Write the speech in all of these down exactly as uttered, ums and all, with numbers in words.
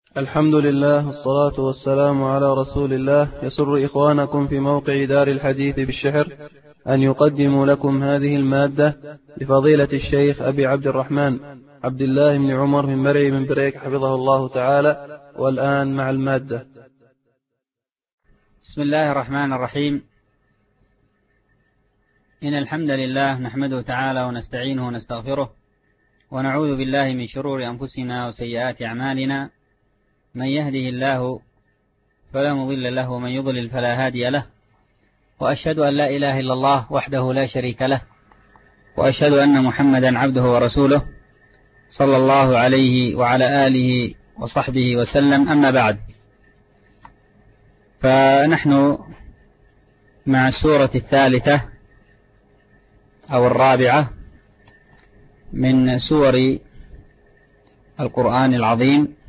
الحمد لله والصلاة والسلام على رسول الله. يسر إخوانكم في موقع دار الحديث بالشحر أن يقدموا لكم هذه المادة لفضيلة الشيخ أبي عبد الرحمن عبد الله بن عمر من مرعي من بريك حفظه الله تعالى. والآن مع المادة. بسم الله الرحمن الرحيم. إن الحمد لله نحمده تعالى ونستعينه ونستغفره ونعوذ بالله من شرور أنفسنا وسيئات أعمالنا. من يهده الله فلا مضل له ومن يضلل فلا هادي له، وأشهد أن لا إله إلا الله وحده لا شريك له، وأشهد أن محمدا عبده ورسوله صلى الله عليه وعلى آله وصحبه وسلم. أما بعد، فنحن مع السورة الثالثة أو الرابعة من سور القرآن العظيم،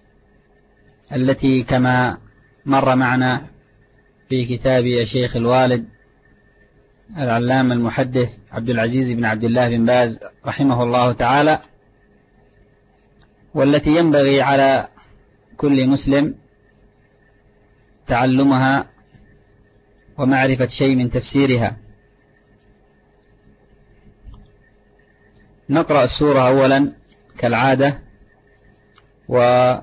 التي كما مر معنا في كتاب الشيخ الوالد العلامة المحدث عبد العزيز بن عبد الله بن باز رحمه الله تعالى، والتي ينبغي على كل مسلم تعلمها ومعرفة شيء من تفسيرها. نقرأ السورة أولا كالعادة ونلفت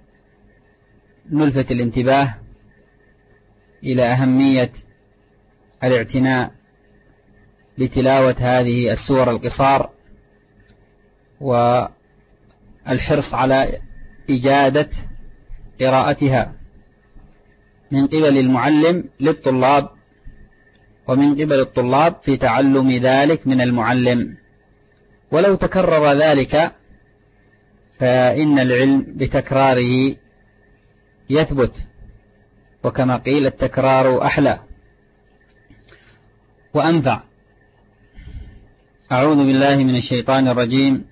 الانتباه إلى أهمية الاعتناء بتلاوة هذه السور القصار، والحرص على إجادة قراءتها من قبل المعلم للطلاب، ومن قبل الطلاب في تعلم ذلك من المعلم. ولو تكرر ذلك فإن العلم بتكراره يثبت، وكما قيل التكرار أحلى وأنفع. أعوذ بالله من الشيطان الرجيم.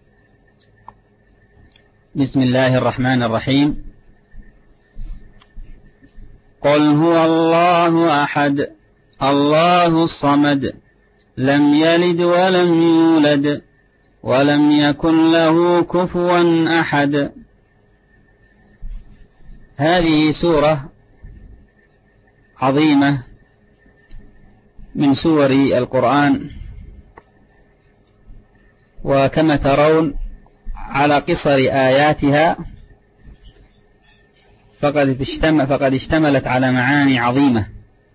بسم الله الرحمن الرحيم. قل هو الله أحد الله الصمد لم يلد ولم يولد ولم يكن له كفوا أحد. هذه سورة عظيمة من سور القرآن، وكما ترون على قصر آياتها فقد فقد اشتملت على معاني عظيمة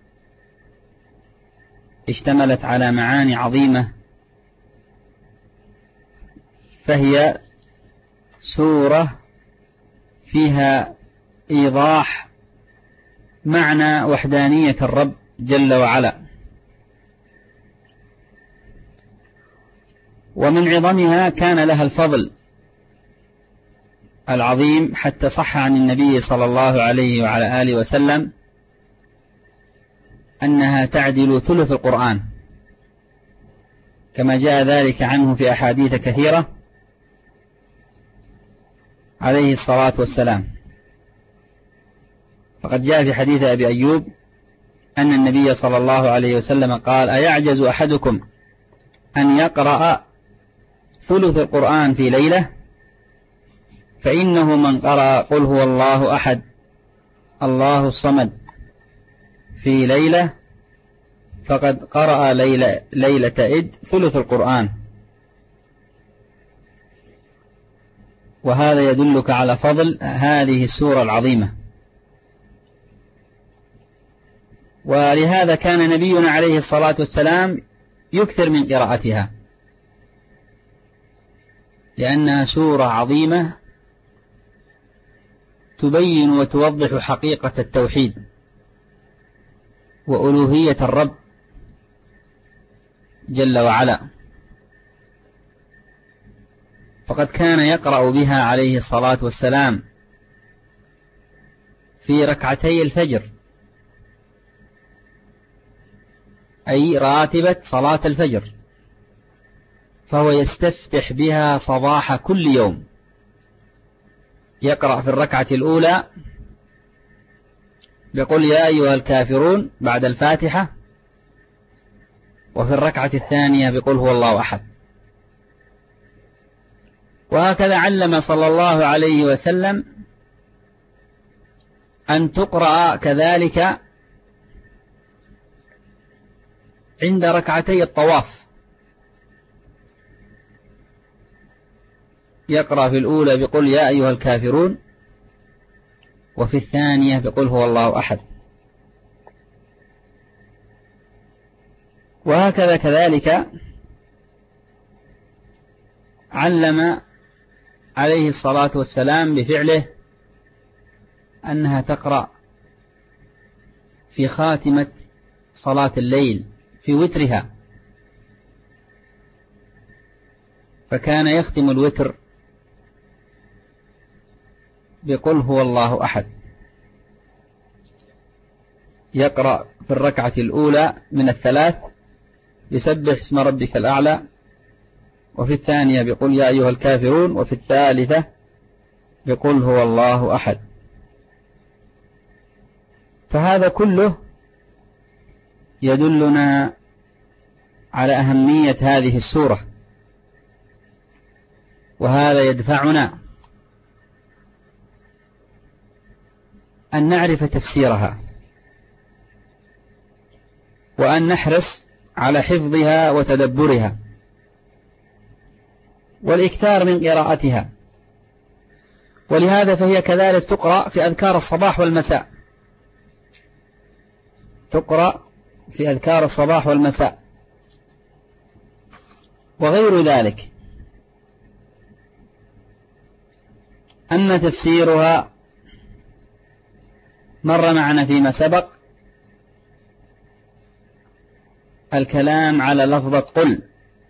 اشتملت على معاني عظيمة فهي سورة فيها إيضاح معنى وحدانية الرب جل وعلا، ومن عظمها كان لها الفضل العظيم، حتى صح عن النبي صلى الله عليه وعلى آله وسلم أنها تعدل ثلث القرآن، كما جاء ذلك عنه في أحاديث كثيرة عليه الصلاة والسلام. فقد جاء في حديث أبي أيوب أن النبي صلى الله عليه وسلم قال: أيعجز أحدكم أن يقرأ ثلث القرآن في ليلة؟ فإنه من قرأ قل هو الله أحد الله الصمد في ليلة فقد قرأ ليلة, ليلة إد ثلث القرآن. وهذا يدلك على فضل هذه السورة العظيمة. ولهذا كان نبينا عليه الصلاة والسلام يكثر من قراءتها، لأنها سورة عظيمة تبين وتوضح حقيقة التوحيد وألوهية الرب جل وعلا. فقد كان يقرأ بها عليه الصلاة والسلام في ركعتي الفجر، أي راتبة صلاة الفجر، فهو يستفتح بها صباح كل يوم. يقرأ في الركعة الأولى بقول يا أيها الكافرون بعد الفاتحة، وفي الركعة الثانية بقول هو الله أحد. وهكذا علم صلى الله عليه وسلم أن تقرأ كذلك عند ركعتي الطواف، يقرأ في الأولى بقل يا أيها الكافرون، وفي الثانية بقل هو الله أحد. وهكذا كذلك علم عليه الصلاة والسلام بفعله أنها تقرأ في خاتمة صلاة الليل في وترها، فكان يختم الوتر بقل هو الله أحد، يقرأ في الركعة الأولى من الثلاث يسبح اسم ربك الأعلى، وفي الثانية بقل يا أيها الكافرون، وفي الثالثة بقل هو الله أحد. فهذا كله يدلنا على أهمية هذه السورة، وهذا يدفعنا أن نعرف تفسيرها، وأن نحرص على حفظها وتدبرها والإكثار من قراءتها. ولهذا فهي كذلك تقرأ في أذكار الصباح والمساء، تقرأ في أذكار الصباح والمساء وغير ذلك. أما تفسيرها مر معنا فيما سبق الكلام على لفظة قل،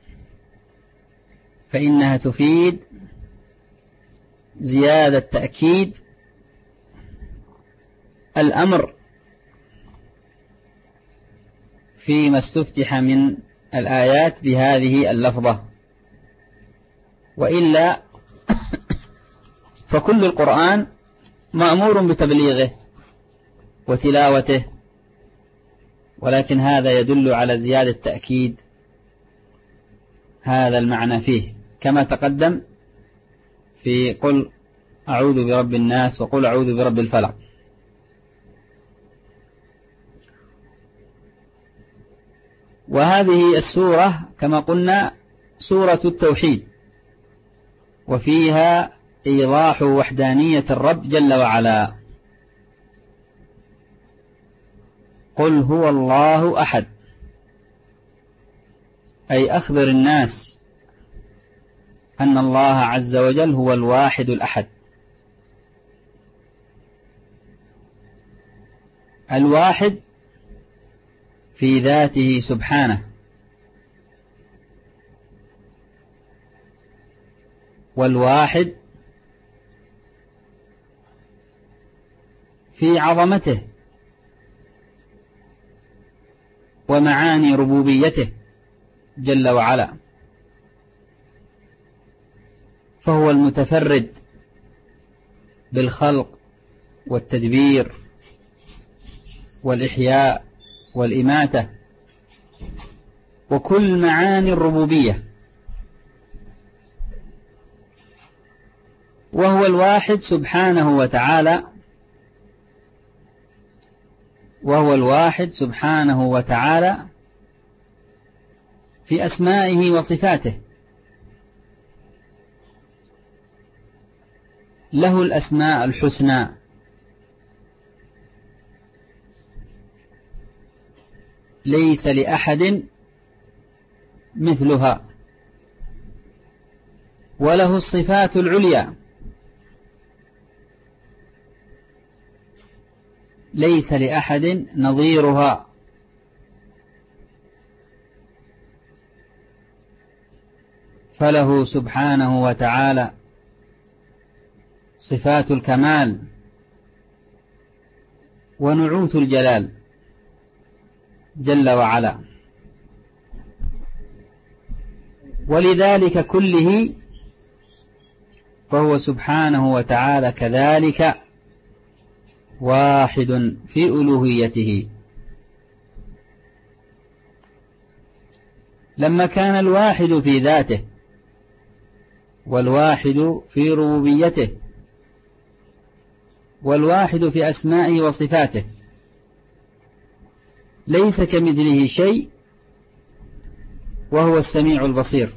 فإنها تفيد زيادة تأكيد الأمر فيما استفتح من الآيات بهذه اللفظة، وإلا فكل القرآن مأمور بتبليغه وتلاوته، ولكن هذا يدل على زيادة تأكيد هذا المعنى فيه، كما تقدم في قل أعوذ برب الناس وقل أعوذ برب الفلق. وهذه السورة كما قلنا سورة التوحيد، وفيها إيضاح وحدانية الرب جل وعلا. قل هو الله أحد، أي أخبر الناس أن الله عز وجل هو الواحد الأحد. الواحد في ذاته سبحانه، والواحد في عظمته ومعاني ربوبيته جل وعلا، فهو المتفرد بالخلق والتدبير والإحياء والإماتة وكل معاني الربوبية، وهو الواحد سبحانه وتعالى وهو الواحد سبحانه وتعالى في أسمائه وصفاته، له الأسماء الحسنى، ليس لأحد مثلها، وله الصفات العليا، ليس لأحد نظيرها، فله سبحانه وتعالى صفات الكمال ونعوت الجلال جل وعلا. ولذلك كله فهو سبحانه وتعالى كذلك واحد في ألوهيته. لما كان الواحد في ذاته والواحد في ربوبيته والواحد في أسمائه وصفاته، ليس كمثله شيء وهو السميع البصير.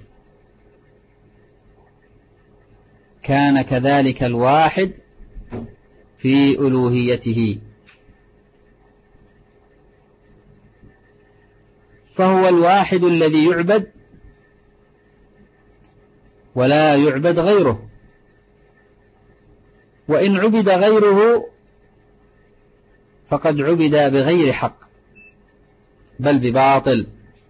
كان كذلك الواحد في ألوهيته، فهو الواحد الذي يعبد ولا يعبد غيره، وإن عبد غيره فقد عبد بغير حق بل بباطل.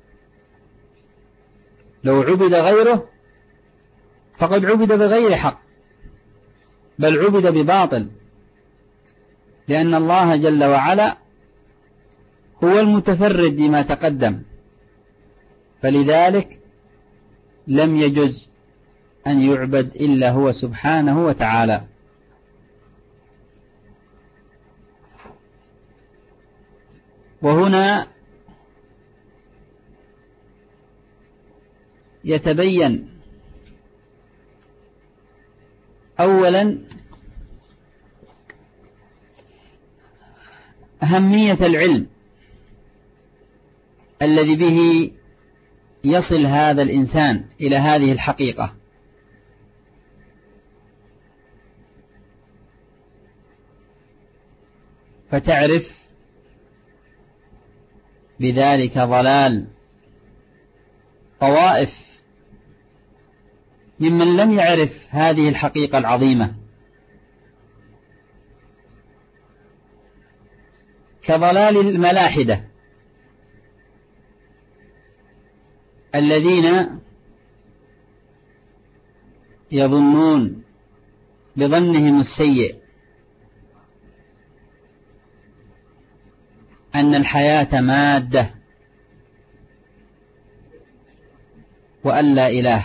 لو عبد غيره فقد عبد بغير حق بل عبد بباطل، لأن الله جل وعلا هو المتفرد بما تقدم، فلذلك لم يجز أن يعبد إلا هو سبحانه وتعالى. وهنا يتبين أولا أهمية العلم الذي به يصل هذا الإنسان إلى هذه الحقيقة، فتعرف بذلك ضلال طوائف ممن لم يعرف هذه الحقيقة العظيمة، كضلال الملاحدة الذين يظنون بظنهم السيء أن الحياة مادة وأن لا إله،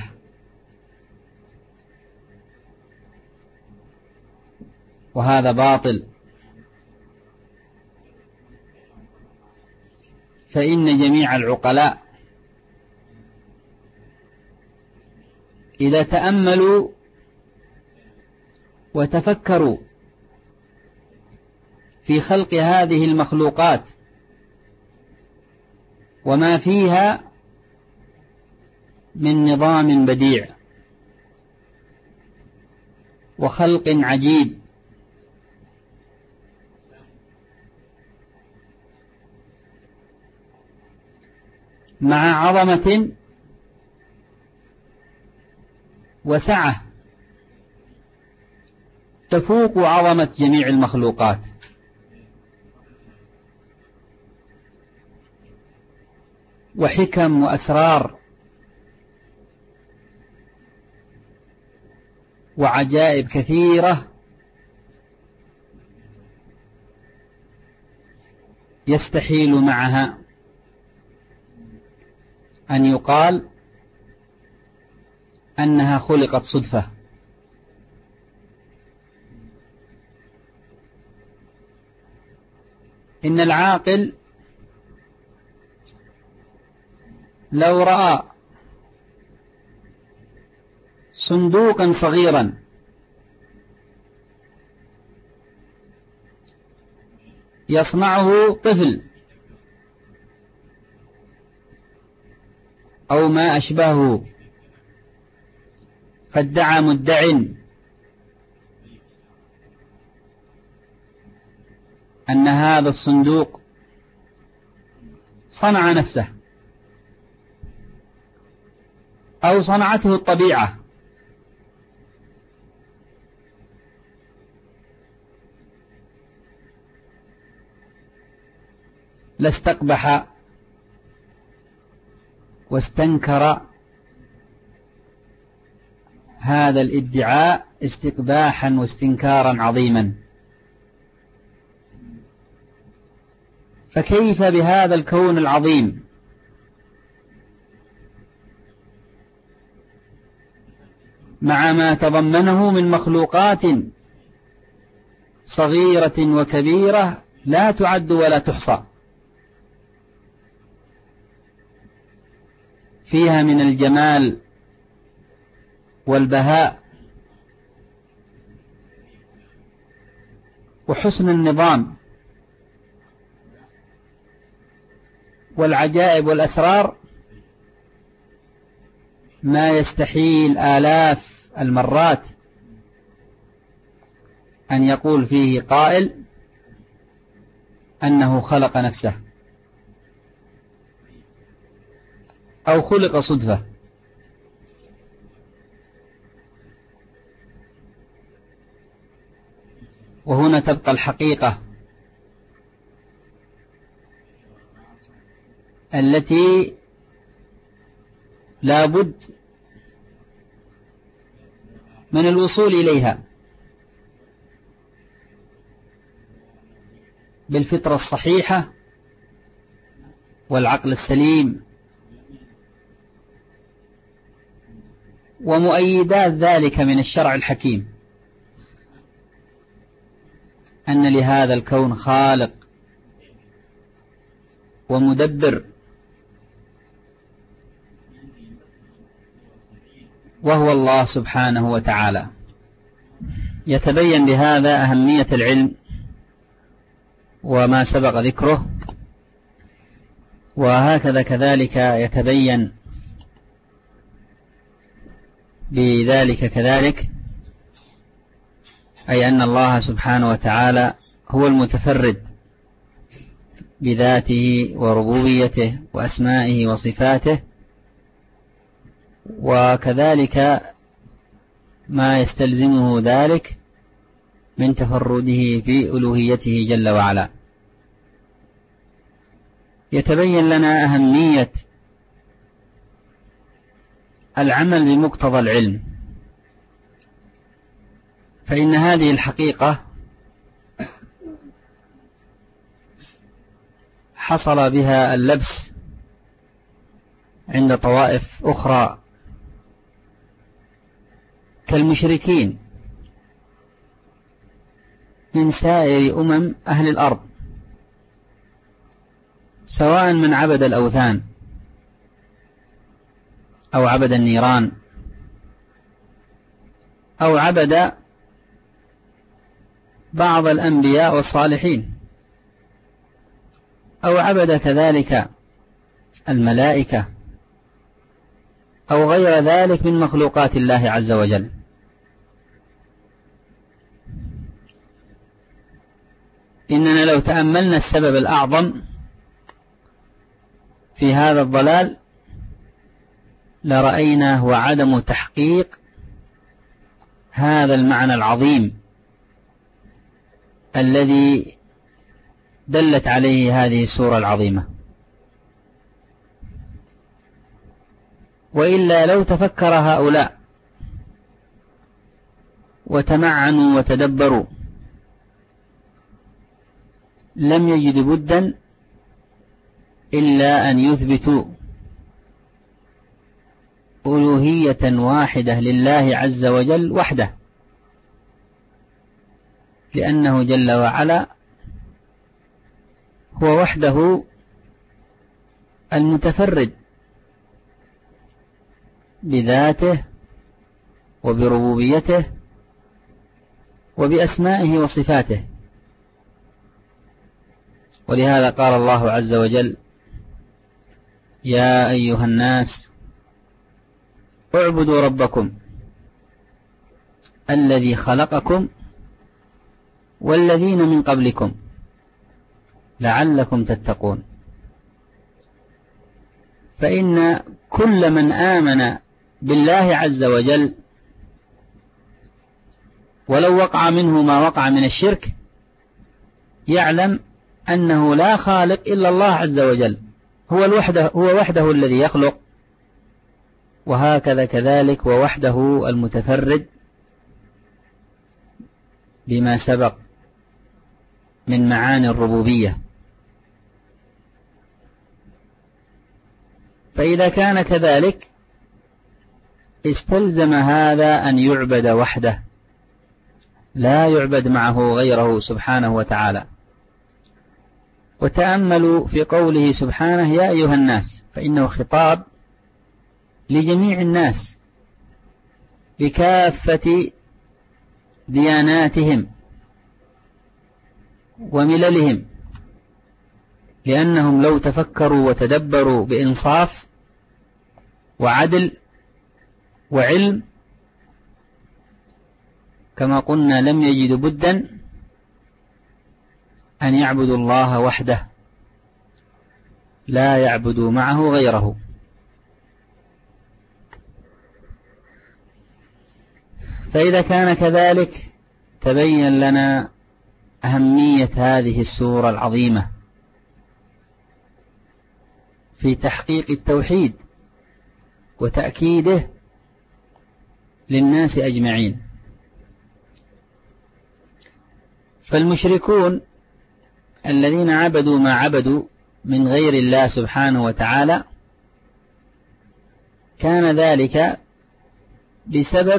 وهذا باطل. فإن جميع العقلاء إذا تأملوا وتفكروا في خلق هذه المخلوقات وما فيها من نظام بديع وخلق عجيب، مع عظمة وسعة تفوق عظمة جميع المخلوقات، وحكم وأسرار وعجائب كثيرة يستحيل معها أن يقال أنها خلقت صدفة. إن العاقل لو رأى صندوقا صغيرا يصنعه طفل أو ما أشبهه، فادعى مدع أن هذا الصندوق صنع نفسه أو صنعته الطبيعة، لاستقبح واستنكر هذا الادعاء استقباحا واستنكارا عظيما. فكيف بهذا الكون العظيم مع ما تضمنه من مخلوقات صغيرة وكبيرة لا تعد ولا تحصى، فيها من الجمال والبهاء وحسن النظام والعجائب والأسرار ما يستحيل آلاف المرات أن يقول فيه قائل أنه خلق نفسه أو خلق صدفة. وهنا تبقى الحقيقة التي لا بد من الوصول إليها بالفطرة الصحيحة والعقل السليم، ومؤيدات ذلك من الشرع الحكيم، أن لهذا الكون خالق ومدبر، وهو الله سبحانه وتعالى. يتبين بهذا أهمية العلم وما سبق ذكره، وهكذا كذلك يتبين بذلك كذلك أي أن الله سبحانه وتعالى هو المتفرد بذاته وربوبيته وأسمائه وصفاته، وكذلك ما يستلزمه ذلك من تفرده في ألوهيته جل وعلا. يتبين لنا أهمية العمل بمقتضى العلم، فإن هذه الحقيقة حصل بها اللبس عند طوائف أخرى كالمشركين من سائر أمم أهل الأرض، سواء من عبد الأوثان أو عبد النيران أو عبد بعض الأنبياء والصالحين أو عبد كذلك الملائكة أو غير ذلك من مخلوقات الله عز وجل. إننا لو تأملنا السبب الأعظم في هذا الضلال لرأينا هو عدم تحقيق هذا المعنى العظيم الذي دلت عليه هذه السورة العظيمة. وإلا لو تفكر هؤلاء وتمعنوا وتدبروا لم يجدوا بدا إلا أن يثبتوا ألوهية واحدة لله عز وجل وحده، لأنه جل وعلا هو وحده المتفرد بذاته وبربوبيته وبأسمائه وصفاته. ولهذا قال الله عز وجل: يا أيها الناس اعبدوا ربكم الذي خلقكم والذين من قبلكم لعلكم تتقون. فإن كل من آمن بالله عز وجل ولو وقع منه ما وقع من الشرك يعلم أنه لا خالق إلا الله عز وجل، هو الوحده هو وحده الذي يخلق، وهكذا كذلك ووحده المتفرد بما سبق من معاني الربوبية. فإذا كان كذلك استلزم هذا أن يعبد وحده لا يعبد معه غيره سبحانه وتعالى. وتأملوا في قوله سبحانه: يا أيها الناس، فإنه خطاب لجميع الناس بكافة دياناتهم ومللهم، لأنهم لو تفكروا وتدبروا بإنصاف وعدل وعلم كما قلنا لم يجدوا بدا أن يعبدوا الله وحده لا يعبدوا معه غيره. فإذا كان كذلك تبين لنا أهمية هذه السورة العظيمة في تحقيق التوحيد وتأكيده للناس أجمعين. فالمشركون الذين عبدوا ما عبدوا من غير الله سبحانه وتعالى كان ذلك بسبب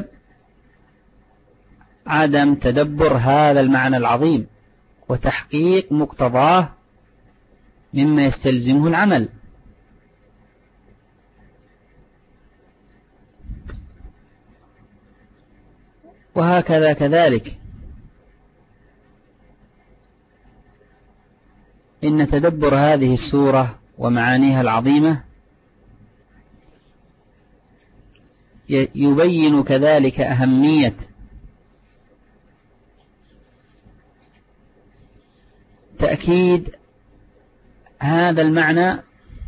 عدم تدبر هذا المعنى العظيم وتحقيق مقتضاه مما يستلزمه العمل. وهكذا كذلك إن تدبر هذه السورة ومعانيها العظيمة يبين كذلك أهمية تأكيد هذا المعنى،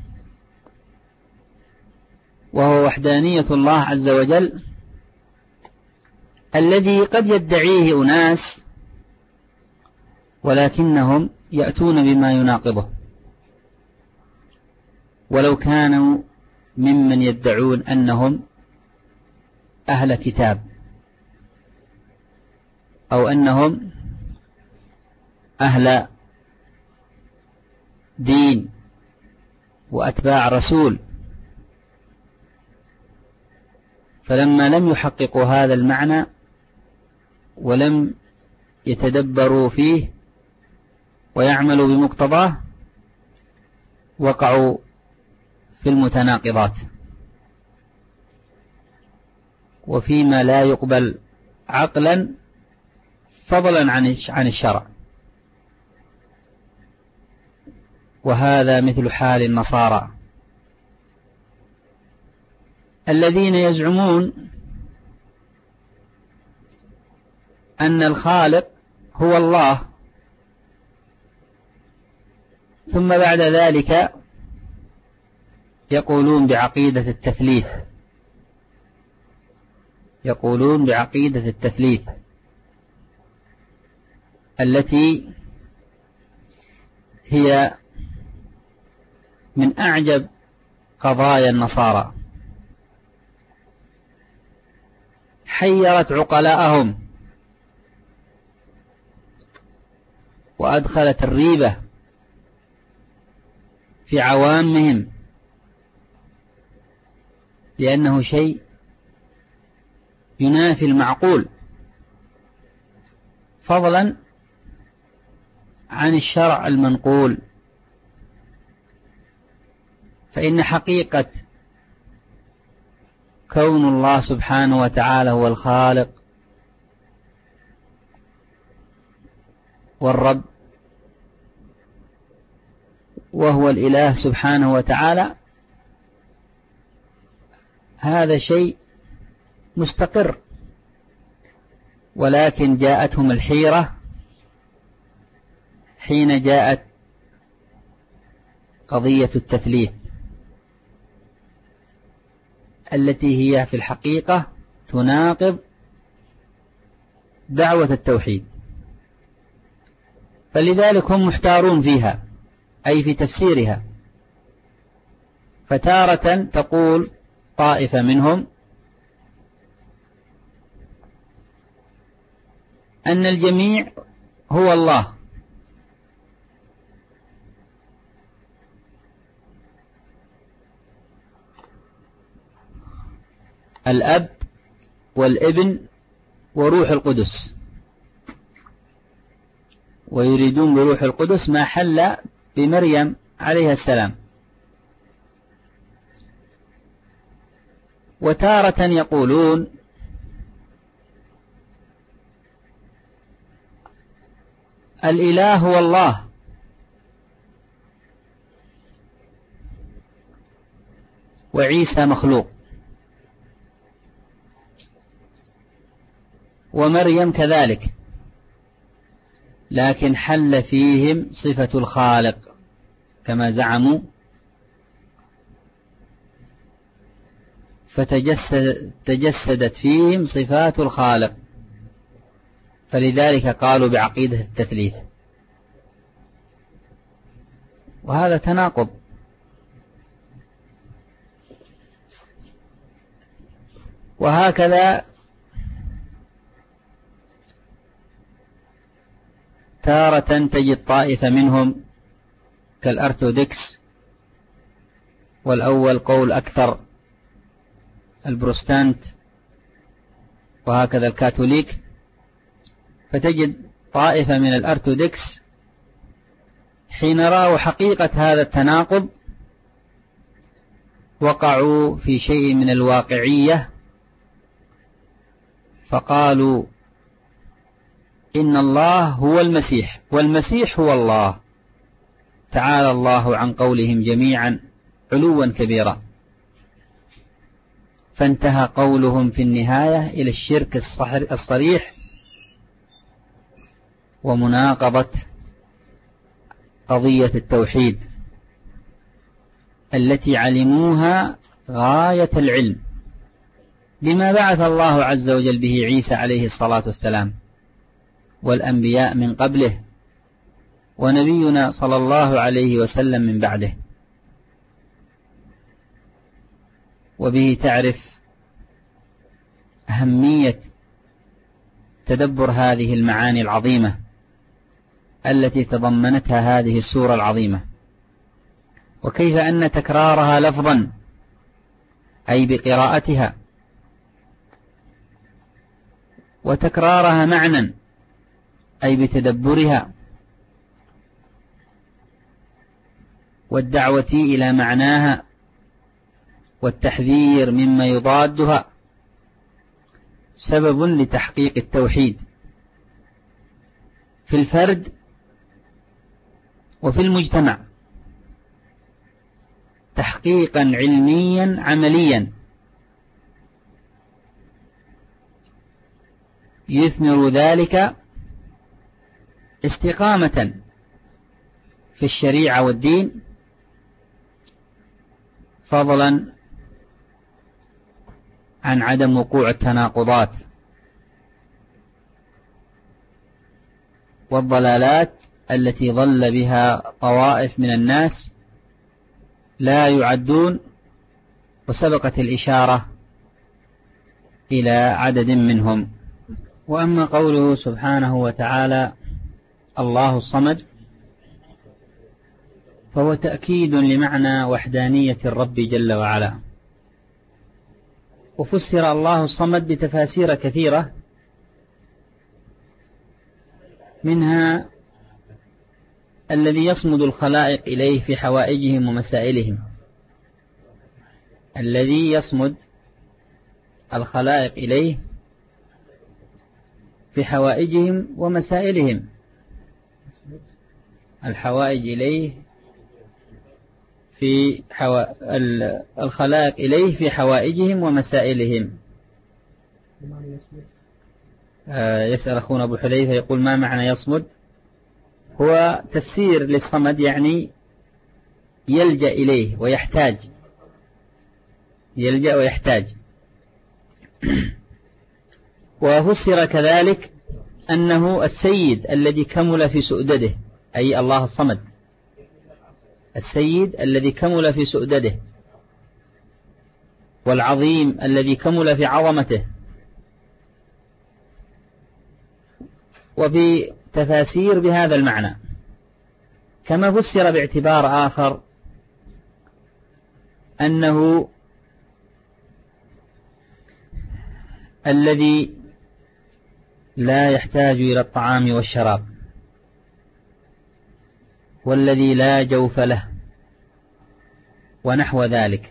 وهو وحدانية الله عز وجل الذي قد يدعيه أناس ولكنهم يأتون بما يناقضه، ولو كانوا ممن يدعون أنهم أهل كتاب أو أنهم أهل دين وأتباع رسول. فلما لم يحققوا هذا المعنى ولم يتدبروا فيه ويعملوا بمقتضاه وقعوا في المتناقضات وفيما لا يقبل عقلا فضلا عن الشرع. وهذا مثل حال النصارى الذين يزعمون أن الخالق هو الله، ثم بعد ذلك يقولون بعقيدة التثليث يقولون بعقيدة التثليث التي هي من أعجب قضايا النصارى، حيرت عقلاءهم وأدخلت الريبة في عوامهم، لأنه شيء ينافي المعقول فضلا عن الشرع المنقول. فإن حقيقة كون الله سبحانه وتعالى هو الخالق والرب وهو الإله سبحانه وتعالى هذا شيء مستقر، ولكن جاءتهم الحيرة حين جاءت قضية التثليث التي هي في الحقيقة تناقض دعوة التوحيد، فلذلك هم محتارون فيها أي في تفسيرها. فتارة تقول طائفة منهم أن الجميع هو الله، الأب والابن وروح القدس، ويريدون بروح القدس ما حل بمريم عليها السلام. وتارة يقولون الإله هو الله، وعيسى مخلوق، ومريم كذلك، لكن حل فيهم صفة الخالق كما زعموا، فتجسدت فيهم صفات الخالق، فلذلك قالوا بعقيدة التثليث، وهذا تناقض. وهكذا تارة تجد طائفة منهم كالأرثوذكس، والأول قول أكثر البروتستانت، وهكذا الكاثوليك، فتجد طائفة من الأرثوذكس حين رأوا حقيقة هذا التناقض وقعوا في شيء من الواقعية، فقالوا إن الله هو المسيح والمسيح هو الله، تعالى الله عن قولهم جميعا علوا كبيرا. فانتهى قولهم في النهاية إلى الشرك الصريح ومناقضة قضية التوحيد التي علموها غاية العلم، بما بعث الله عز وجل به عيسى عليه الصلاة والسلام والأنبياء من قبله، ونبينا صلى الله عليه وسلم من بعده. وبه تعرف أهمية تدبر هذه المعاني العظيمة التي تضمنتها هذه السورة العظيمة، وكيف أن تكرارها لفظا أي بقراءتها، وتكرارها معنى أي بتدبرها، والدعوة إلى معناها والتحذير مما يضادها سبب لتحقيق التوحيد في الفرد وفي المجتمع تحقيقا علميا عمليا يثمر ذلك استقامة في الشريعة والدين، فضلا عن عدم وقوع التناقضات والضلالات التي ضل بها طوائف من الناس لا يعدون، وسبقت الإشارة إلى عدد منهم. وأما قوله سبحانه وتعالى الله الصمد، فهو تأكيد لمعنى وحدانية الرب جل وعلا، وفسر الله الصمد بتفاسير كثيرة، منها الذي يصمد الخلائق إليه في حوائجهم ومسائلهم، الذي يصمد الخلائق إليه في حوائجهم ومسائلهم، الحوائج إليه في حوا... الخلائق إليه في حوائجهم ومسائلهم. آه يسأل أخونا أبو حذيفة يقول ما معنى يصمد؟ هو تفسير للصمد، يعني يلجأ إليه ويحتاج، يلجأ ويحتاج. وفسر كذلك أنه السيد الذي كمل في سؤدده، أي الله الصمد، السيد الذي كمل في سؤدده، والعظيم الذي كمل في عظمته. وفي تفاسير بهذا المعنى، كما فسر باعتبار آخر أنه الذي لا يحتاج إلى الطعام والشراب، والذي لا جوف له، ونحو ذلك.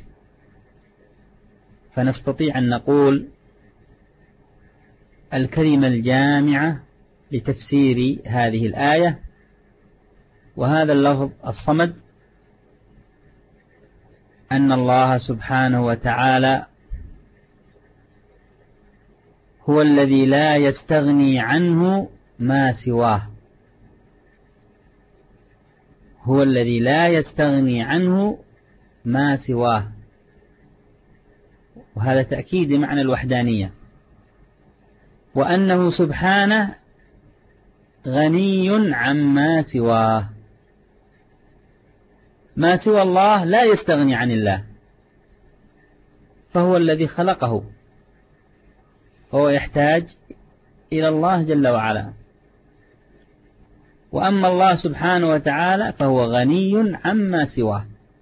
فنستطيع أن نقول الكلمة الجامعة لتفسير هذه الآية، وهذا اللفظ الصمد أن الله سبحانه وتعالى هو الذي لا يستغني عنه ما سواه، هو الذي لا يستغني عنه ما سواه، وهذا تأكيد معنى الوحدانية، وأنه سبحانه غني عما سواه، ما سوى الله لا يستغني عن الله، فهو الذي خلقه، فهو يحتاج إلى الله جل وعلا. وأما الله سبحانه وتعالى فهو غني عما سواه،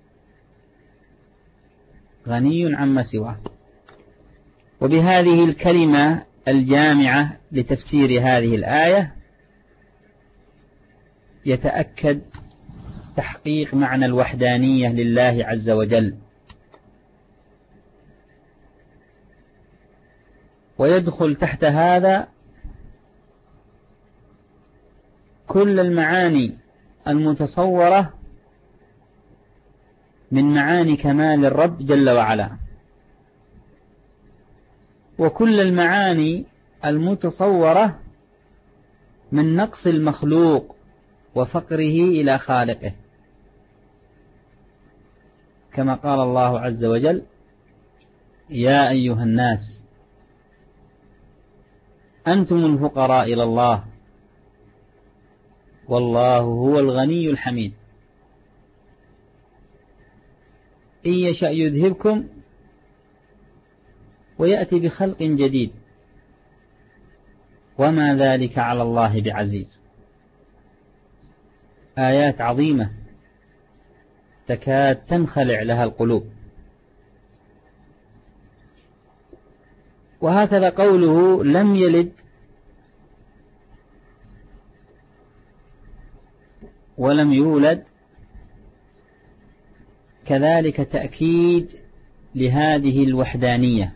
غني عما سواه. وبهذه الكلمة الجامعة لتفسير هذه الآية يتأكد تحقيق معنى الوحدانية لله عز وجل، ويدخل تحت هذا كل المعاني المتصورة من معاني كمال الرب جل وعلا، وكل المعاني المتصورة من نقص المخلوق وفقره إلى خالقه، كما قال الله عز وجل: يا أيها الناس أنتم الفقراء إلى الله والله هو الغني الحميد، إن يشأ يذهبكم ويأتي بخلق جديد وما ذلك على الله بعزيز. آيات عظيمة تكاد تنخلع لها القلوب. وهكذا قوله لم يلد ولم يولد كذلك تأكيد لهذه الوحدانية،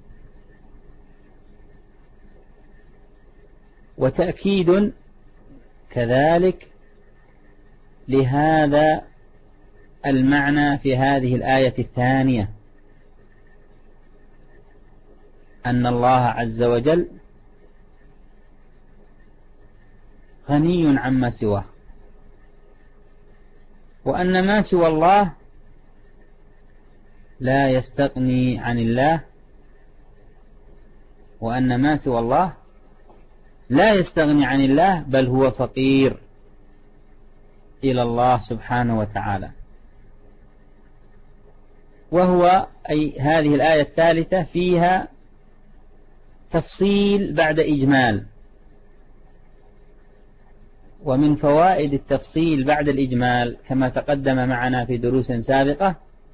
وتأكيد كذلك لهذا المعنى في هذه الآية الثانية، أن الله عز وجل غني عما سواه، وأن ما سوى الله لا يستغني عن الله، وأن ما سوى الله لا يستغني عن الله، بل هو فقير إلى الله سبحانه وتعالى. وهو أي هذه الآية الثالثة فيها تفصيل بعد إجمال، ومن فوائد التفصيل بعد الإجمال كما تقدم معنا في دروس سابقة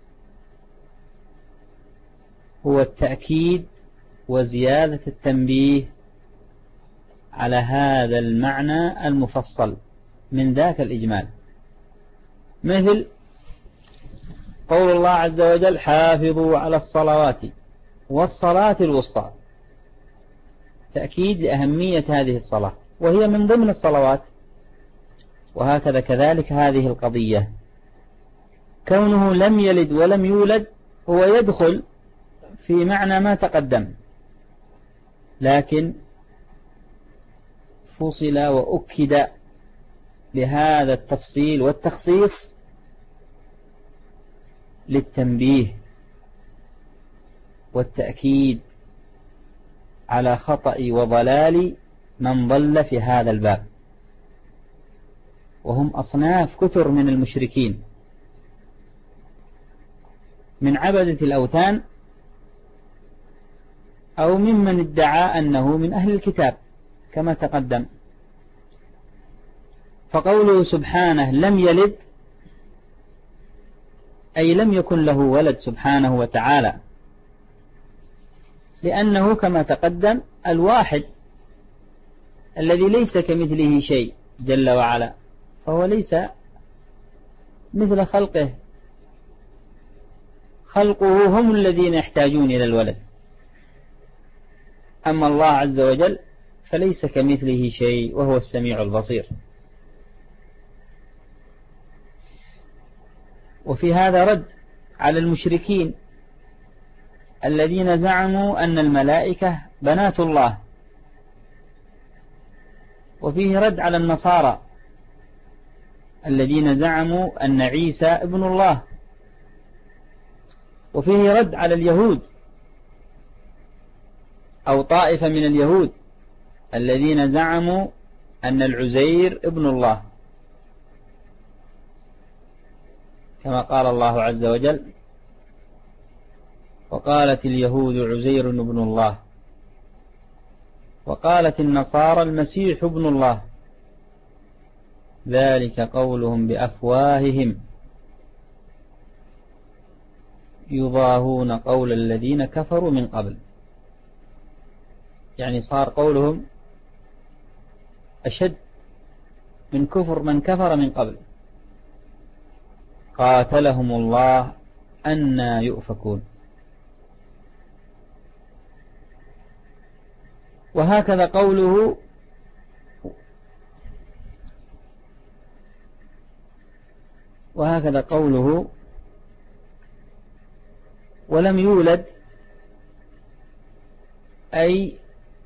هو التأكيد وزيادة التنبيه على هذا المعنى المفصل من ذاك الإجمال، مثل قول الله عز وجل: حافظوا على الصلوات والصلاة الوسطى، تأكيد لأهمية هذه الصلاة وهي من ضمن الصلوات. وهكذا كذلك هذه القضية كونه لم يلد ولم يولد هو يدخل في معنى ما تقدم، لكن فصل وأكد بهذا التفصيل والتخصيص للتنبيه والتأكيد على خطأ وضلال من ضل في هذا الباب، وهم أصناف كثر من المشركين، من عبدة الأوثان أو ممن ادعى أنه من أهل الكتاب كما تقدم. فقوله سبحانه لم يلد أي لم يكن له ولد سبحانه وتعالى، لأنه كما تقدم الواحد الذي ليس كمثله شيء جل وعلا، فهو ليس مثل خلقه، خلقه هم الذين يحتاجون إلى الولد، أما الله عز وجل فليس كمثله شيء وهو السميع البصير. وفي هذا رد على المشركين الذين زعموا أن الملائكة بنات الله، وفيه رد على النصارى الذين زعموا أن عيسى ابن الله، وفيه رد على اليهود أو طائفة من اليهود الذين زعموا أن العزير ابن الله، كما قال الله عز وجل: وقالت اليهود عزير ابن الله وقالت النصارى المسيح ابن الله ذلك قولهم بأفواههم يضاهون قول الذين كفروا من قبل. يعني صار قولهم أشد من كفر من كفر من قبل. قاتلهم الله أنى يؤفكون. وهكذا قوله وهكذا قوله ولم يولد، أي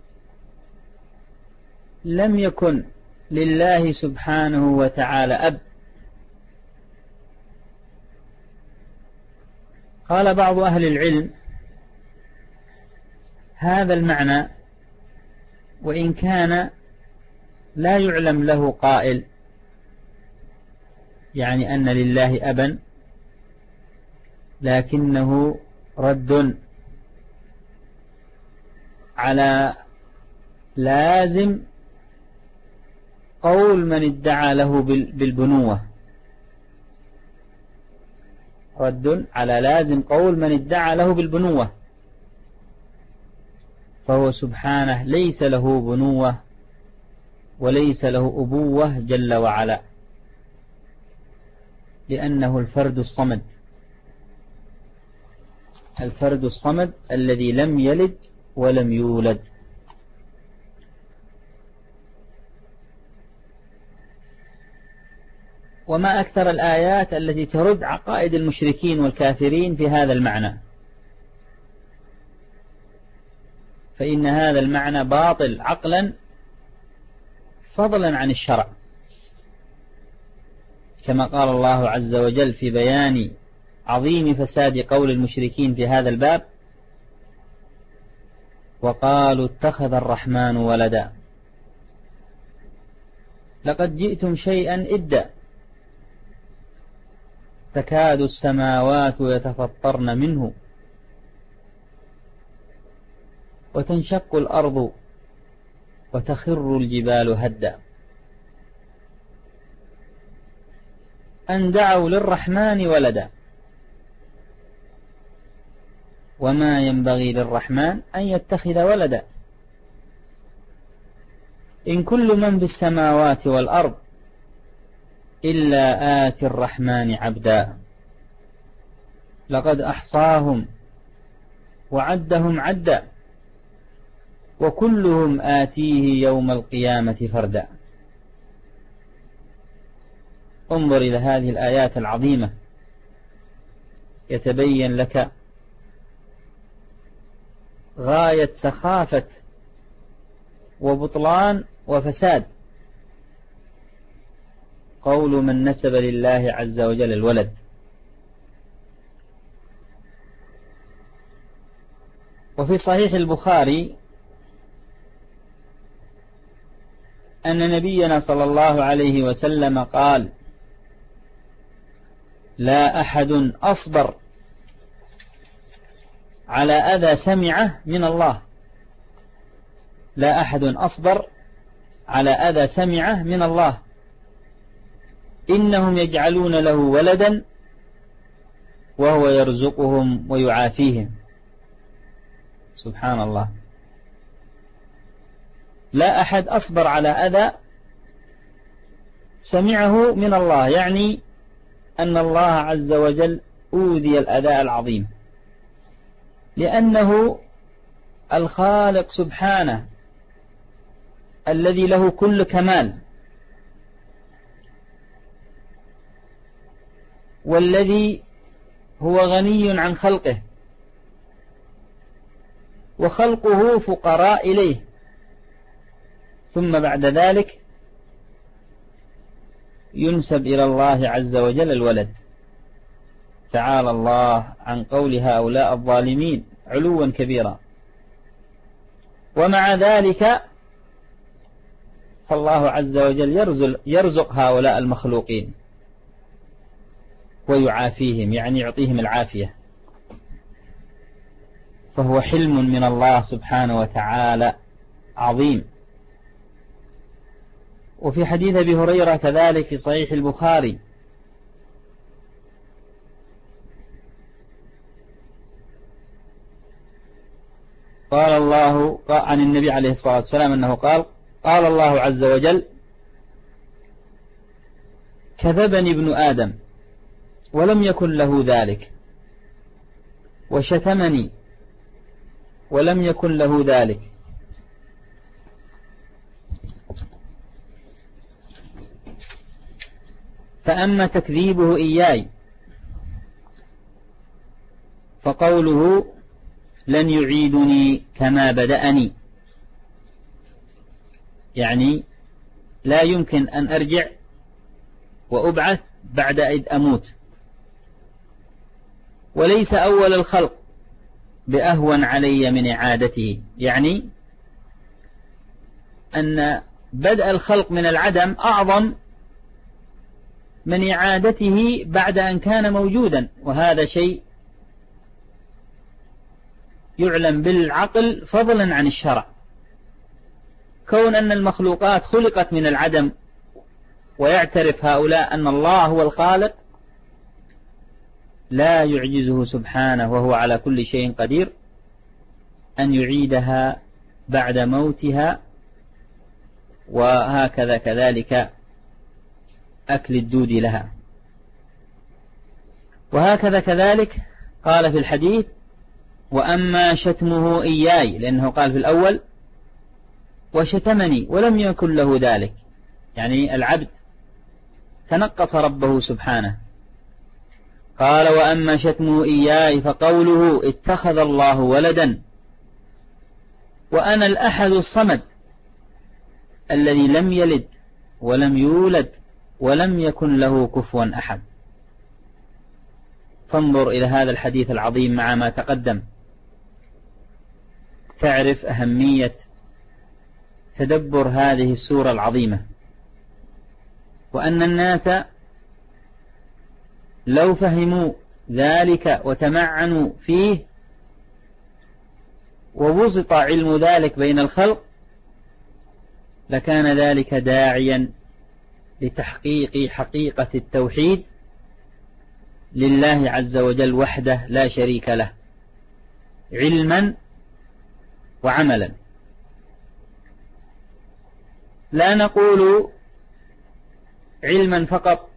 لم يكن لله سبحانه وتعالى أب. قال بعض أهل العلم: هذا المعنى وإن كان لا يعلم له قائل، يعني أن لله أبا، لكنه رد على لازم قول من ادعى له بالبنوة، رد على لازم قول من ادعى له بالبنوة، فهو سبحانه ليس له بنوة وليس له أبوة جل وعلا، لأنه الفرد الصمد، الفرد الصمد الذي لم يلد ولم يولد. وما أكثر الآيات التي ترد عقائد المشركين والكافرين في هذا المعنى، فإن هذا المعنى باطل عقلا فضلا عن الشرع، كما قال الله عز وجل في بيان عظيم فساد قول المشركين في هذا الباب: وقالوا اتخذ الرحمن ولدا لقد جئتم شيئا إدا تكاد السماوات يتفطرن منه وتنشق الأرض وتخر الجبال هدا أن دعوا للرحمن ولدا وما ينبغي للرحمن أن يتخذ ولدا إن كل من في السماوات والأرض إلا آتي الرحمن عبدا لقد أحصاهم وعدهم عدا وكلهم آتيه يوم القيامة فردا. انظر إلى هذه الآيات العظيمة يتبين لك غاية سخافة وبطلان وفساد قول من نسب لله عز وجل الولد. وفي صحيح البخاري أن نبينا صلى الله عليه وسلم قال: لا أحد أصبر على أذى سمعه من الله لا أحد أصبر على أذى سمعه من الله إنهم يجعلون له ولدا وهو يرزقهم ويعافيهم. سبحان الله، لا أحد أصبر على أذى سمعه من الله، يعني أن الله عز وجل أوذي الأذى العظيم، لأنه الخالق سبحانه الذي له كل كمال، والذي هو غني عن خلقه، وخلقه فقراء إليه، ثم بعد ذلك ينسب إلى الله عز وجل الولد. تعالى الله عن قول هؤلاء الظالمين علوا كبيرا. ومع ذلك فالله عز وجل يرزق, يرزق هؤلاء المخلوقين ويعافيهم، يعني يعطيهم العافية، فهو حلم من الله سبحانه وتعالى عظيم. وفي حديث أبي هريرة كذلك في صحيح البخاري قال الله عن النبي عليه الصلاة والسلام أنه قال: قال الله عز وجل: كذبني ابن آدم ولم يكن له ذلك، وشتمني ولم يكن له ذلك، فأما تكذيبه إياي فقوله: لن يعيدني كما بدأني، يعني لا يمكن أن أرجع وأبعث بعد أن أموت، وليس أول الخلق بأهون علي من إعادته، يعني أن بدء الخلق من العدم أعظم من إعادته بعد أن كان موجودا، وهذا شيء يعلم بالعقل فضلا عن الشرع. كون أن المخلوقات خلقت من العدم ويعترف هؤلاء أن الله هو الخالق لا يعجزه سبحانه وهو على كل شيء قدير أن يعيدها بعد موتها، وهكذا كذلك أكل الدود لها. وهكذا كذلك قال في الحديث: وأما شتمه إياي، لأنه قال في الأول: وشتمني ولم يكن له ذلك، يعني العبد تنقص ربه سبحانه. قال: وأما شتمه إياي فقوله: اتخذ الله ولدا وأنا الأحد الصمد الذي لم يلد ولم يولد ولم يكن له كفوا أحد. فانظر إلى هذا الحديث العظيم مع ما تقدم، تعرف أهمية تدبر هذه السورة العظيمة، وأن الناس لو فهموا ذلك وتمعنوا فيه وبسط علم ذلك بين الخلق لكان ذلك داعيا لتحقيق حقيقة التوحيد لله عز وجل وحده لا شريك له، علما وعملا. لا نقول علما فقط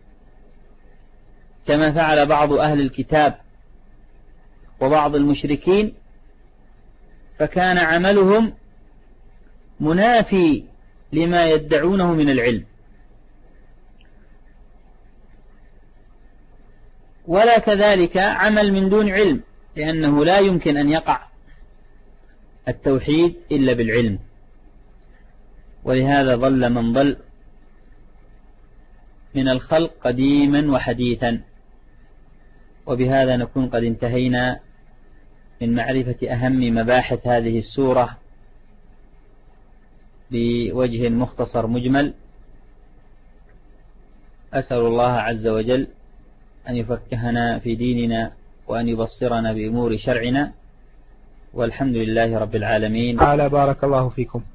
كما فعل بعض أهل الكتاب وبعض المشركين، فكان عملهم منافي لما يدعونه من العلم، ولا كذلك عمل من دون علم، لأنه لا يمكن أن يقع التوحيد إلا بالعلم. ولهذا ضل من ضل من الخلق قديما وحديثا. وبهذا نكون قد انتهينا من معرفة أهم مباحث هذه السورة بوجه مختصر مجمل. أسأل الله عز وجل أن يفقهنا في ديننا وأن يبصرنا بأمور شرعنا، والحمد لله رب العالمين. تعالى بارك الله فيكم.